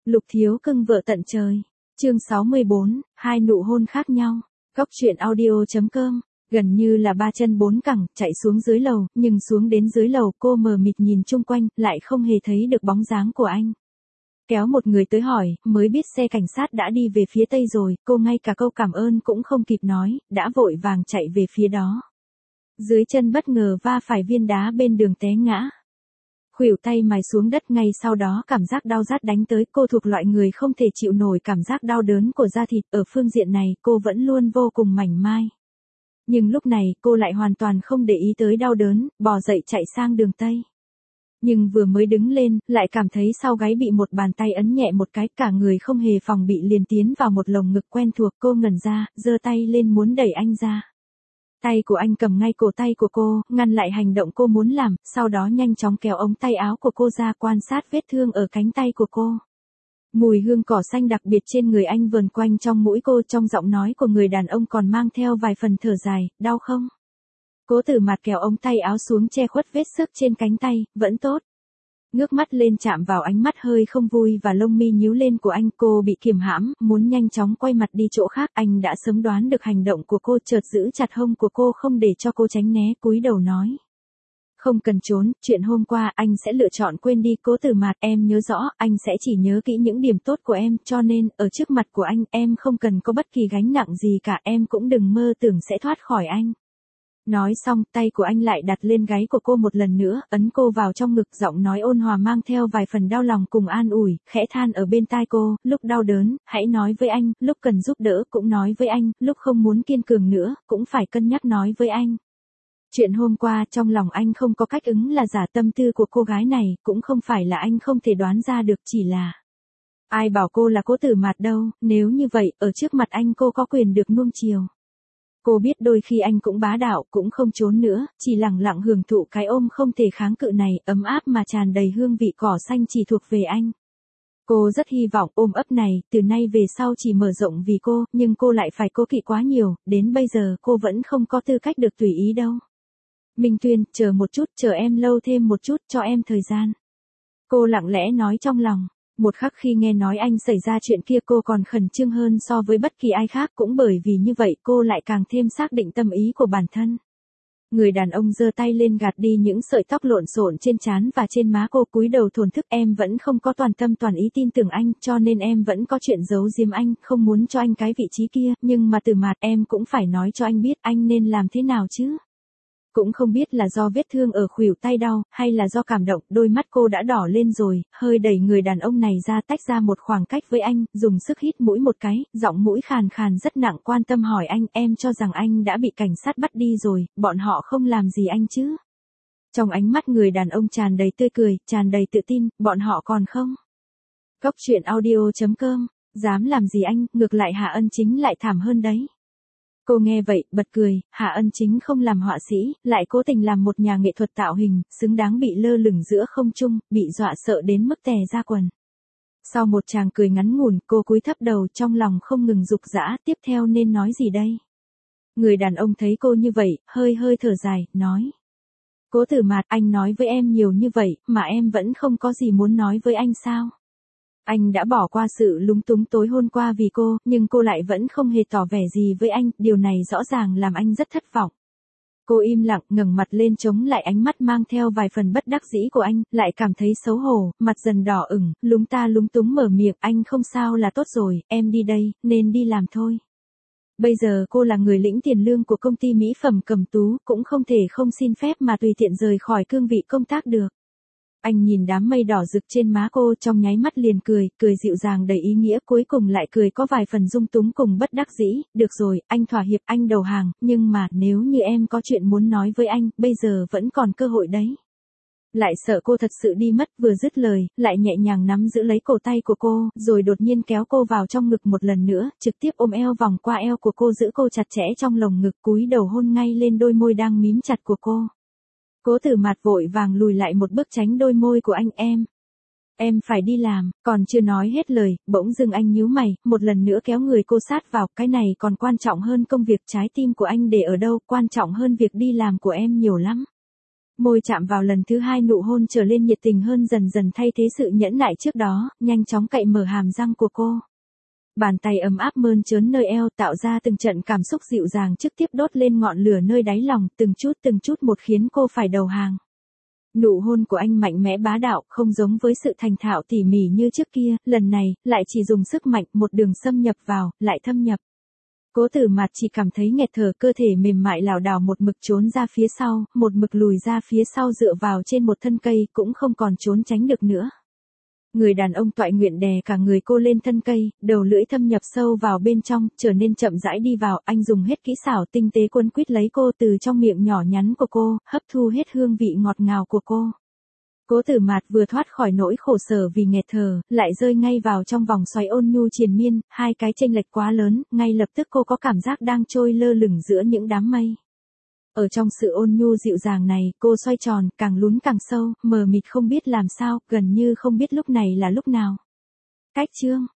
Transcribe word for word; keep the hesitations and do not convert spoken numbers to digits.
Lục thiếu cưng vợ tận trời. Chương sáu mươi bốn, hai nụ hôn khác nhau. Góc truyện audio.com. Gần như là ba chân bốn cẳng, chạy xuống dưới lầu, nhưng xuống đến dưới lầu cô mờ mịt nhìn chung quanh, lại không hề thấy được bóng dáng của anh. Kéo một người tới hỏi, mới biết xe cảnh sát đã đi về phía tây rồi, cô ngay cả câu cảm ơn cũng không kịp nói, đã vội vàng chạy về phía đó. Dưới chân bất ngờ va phải viên đá bên đường té ngã. Khuỷu tay mài xuống đất, ngay sau đó cảm giác đau rát đánh tới. Cô thuộc loại người không thể chịu nổi cảm giác đau đớn của da thịt, ở phương diện này cô vẫn luôn vô cùng mảnh mai. Nhưng lúc này cô lại hoàn toàn không để ý tới đau đớn, bò dậy chạy sang đường tây. Nhưng vừa mới đứng lên, lại cảm thấy sau gáy bị một bàn tay ấn nhẹ một cái, cả người không hề phòng bị liền tiến vào một lồng ngực quen thuộc. Cô ngẩn ra, giơ tay lên muốn đẩy anh ra. Tay của anh cầm ngay cổ tay của cô, ngăn lại hành động cô muốn làm, sau đó nhanh chóng kéo ống tay áo của cô ra, quan sát vết thương ở cánh tay của cô. Mùi hương cỏ xanh đặc biệt trên người anh vờn quanh trong mũi cô, trong giọng nói của người đàn ông còn mang theo vài phần thở dài. Đau không? Cố Tử Mạt kéo ống tay áo xuống che khuất vết xước trên cánh tay. Vẫn tốt. Ngước mắt lên chạm vào ánh mắt hơi không vui và lông mi nhíu lên của anh. Cô bị kiềm hãm, muốn nhanh chóng quay mặt đi chỗ khác. Anh đã sớm đoán được hành động của cô, chợt giữ chặt hông của cô không để cho cô tránh né, cúi đầu nói. Không cần trốn, chuyện hôm qua anh sẽ lựa chọn quên đi. Cố Tử Mạt, em nhớ rõ, anh sẽ chỉ nhớ kỹ những điểm tốt của em, cho nên, ở trước mặt của anh, em không cần có bất kỳ gánh nặng gì cả, em cũng đừng mơ tưởng sẽ thoát khỏi anh. Nói xong, tay của anh lại đặt lên gáy của cô một lần nữa, ấn cô vào trong ngực, giọng nói ôn hòa mang theo vài phần đau lòng cùng an ủi, khẽ than ở bên tai cô. Lúc đau đớn, hãy nói với anh, lúc cần giúp đỡ cũng nói với anh, lúc không muốn kiên cường nữa, cũng phải cân nhắc nói với anh. Chuyện hôm qua trong lòng anh không có cách ứng là giả, tâm tư của cô gái này cũng không phải là anh không thể đoán ra được, chỉ là ai bảo cô là Cố Tử Mạt đâu, nếu như vậy, ở trước mặt anh cô có quyền được nuông chiều. Cô biết đôi khi anh cũng bá đạo, cũng không trốn nữa, chỉ lặng lặng hưởng thụ cái ôm không thể kháng cự này, ấm áp mà tràn đầy hương vị cỏ xanh chỉ thuộc về anh. Cô rất hy vọng ôm ấp này, từ nay về sau chỉ mở rộng vì cô, nhưng cô lại phải cố kỵ quá nhiều, đến bây giờ cô vẫn không có tư cách được tùy ý đâu. Minh Tuyên, chờ một chút, chờ em lâu thêm một chút, cho em thời gian. Cô lặng lẽ nói trong lòng. Một khắc khi nghe nói anh xảy ra chuyện kia cô còn khẩn trương hơn so với bất kỳ ai khác, cũng bởi vì như vậy cô lại càng thêm xác định tâm ý của bản thân. Người đàn ông giơ tay lên gạt đi những sợi tóc lộn xộn trên trán và trên má cô, cúi đầu thổn thức. Em vẫn không có toàn tâm toàn ý tin tưởng anh, cho nên em vẫn có chuyện giấu giếm anh, không muốn cho anh cái vị trí kia, nhưng mà Tử Mạt, em cũng phải nói cho anh biết anh nên làm thế nào chứ. Cũng không biết là do vết thương ở khuỷu tay đau, hay là do cảm động, đôi mắt cô đã đỏ lên rồi, hơi đẩy người đàn ông này ra, tách ra một khoảng cách với anh, dùng sức hít mũi một cái, giọng mũi khàn khàn rất nặng, quan tâm hỏi anh, em cho rằng anh đã bị cảnh sát bắt đi rồi, bọn họ không làm gì anh chứ? Trong ánh mắt người đàn ông tràn đầy tươi cười, tràn đầy tự tin, bọn họ còn không? Góc truyện audio.com, dám làm gì anh, ngược lại Hạ Ân Chính lại thảm hơn đấy. Cô nghe vậy, bật cười. Hạ Ân Chính không làm họa sĩ, lại cố tình làm một nhà nghệ thuật tạo hình, xứng đáng bị lơ lửng giữa không trung, bị dọa sợ đến mức tè ra quần. Sau một tràng cười ngắn ngủn, cô cúi thấp đầu, trong lòng không ngừng rục rã, tiếp theo nên nói gì đây? Người đàn ông thấy cô như vậy, hơi hơi thở dài, nói. Cố Tử Mạt, anh nói với em nhiều như vậy, mà em vẫn không có gì muốn nói với anh sao? Anh đã bỏ qua sự lúng túng tối hôm qua vì cô, nhưng cô lại vẫn không hề tỏ vẻ gì với anh, điều này rõ ràng làm anh rất thất vọng. Cô im lặng, ngẩng mặt lên chống lại ánh mắt mang theo vài phần bất đắc dĩ của anh, lại cảm thấy xấu hổ, mặt dần đỏ ửng, lúng ta lúng túng mở miệng, anh không sao là tốt rồi, em đi đây, nên đi làm thôi. Bây giờ cô là người lĩnh tiền lương của công ty mỹ phẩm Cẩm Tú, cũng không thể không xin phép mà tùy tiện rời khỏi cương vị công tác được. Anh nhìn đám mây đỏ rực trên má cô, trong nháy mắt liền cười, cười dịu dàng đầy ý nghĩa, cuối cùng lại cười có vài phần dung túng cùng bất đắc dĩ. Được rồi, anh thỏa hiệp, anh đầu hàng, nhưng mà nếu như em có chuyện muốn nói với anh, bây giờ vẫn còn cơ hội đấy. Lại sợ cô thật sự đi mất, vừa dứt lời, lại nhẹ nhàng nắm giữ lấy cổ tay của cô, rồi đột nhiên kéo cô vào trong ngực một lần nữa, trực tiếp ôm eo vòng qua eo của cô, giữ cô chặt chẽ trong lồng ngực, cúi đầu hôn ngay lên đôi môi đang mím chặt của cô. Cố Tử Mạt vội vàng lùi lại một bước tránh đôi môi của anh. Em, em phải đi làm, còn chưa nói hết lời, bỗng dưng anh nhíu mày, một lần nữa kéo người cô sát vào, cái này còn quan trọng hơn công việc, trái tim của anh để ở đâu, quan trọng hơn việc đi làm của em nhiều lắm. Môi chạm vào lần thứ hai nụ hôn trở lên nhiệt tình hơn dần dần thay thế sự nhẫn nại trước đó, nhanh chóng cậy mở hàm răng của cô. Bàn tay ấm áp mơn trớn nơi eo tạo ra từng trận cảm xúc dịu dàng trực tiếp đốt lên ngọn lửa nơi đáy lòng, từng chút từng chút một khiến cô phải đầu hàng. Nụ hôn của anh mạnh mẽ bá đạo, không giống với sự thành thạo tỉ mỉ như trước kia, lần này, lại chỉ dùng sức mạnh, một đường xâm nhập vào, lại thâm nhập. Cố Tử Mạt chỉ cảm thấy nghẹt thở, cơ thể mềm mại lảo đảo một mực trốn ra phía sau, một mực lùi ra phía sau dựa vào trên một thân cây, cũng không còn trốn tránh được nữa. Người đàn ông toại nguyện đè cả người cô lên thân cây, đầu lưỡi thâm nhập sâu vào bên trong, trở nên chậm rãi đi vào, anh dùng hết kỹ xảo tinh tế quấn quýt lấy cô từ trong miệng nhỏ nhắn của cô, hấp thu hết hương vị ngọt ngào của cô. Cố Tử Mạt vừa thoát khỏi nỗi khổ sở vì nghẹt thở, lại rơi ngay vào trong vòng xoáy ôn nhu triền miên, hai cái chênh lệch quá lớn, ngay lập tức cô có cảm giác đang trôi lơ lửng giữa những đám mây. Ở trong sự ôn nhu dịu dàng này, cô xoay tròn, càng lún càng sâu, mờ mịt không biết làm sao, gần như không biết lúc này là lúc nào. Cách chương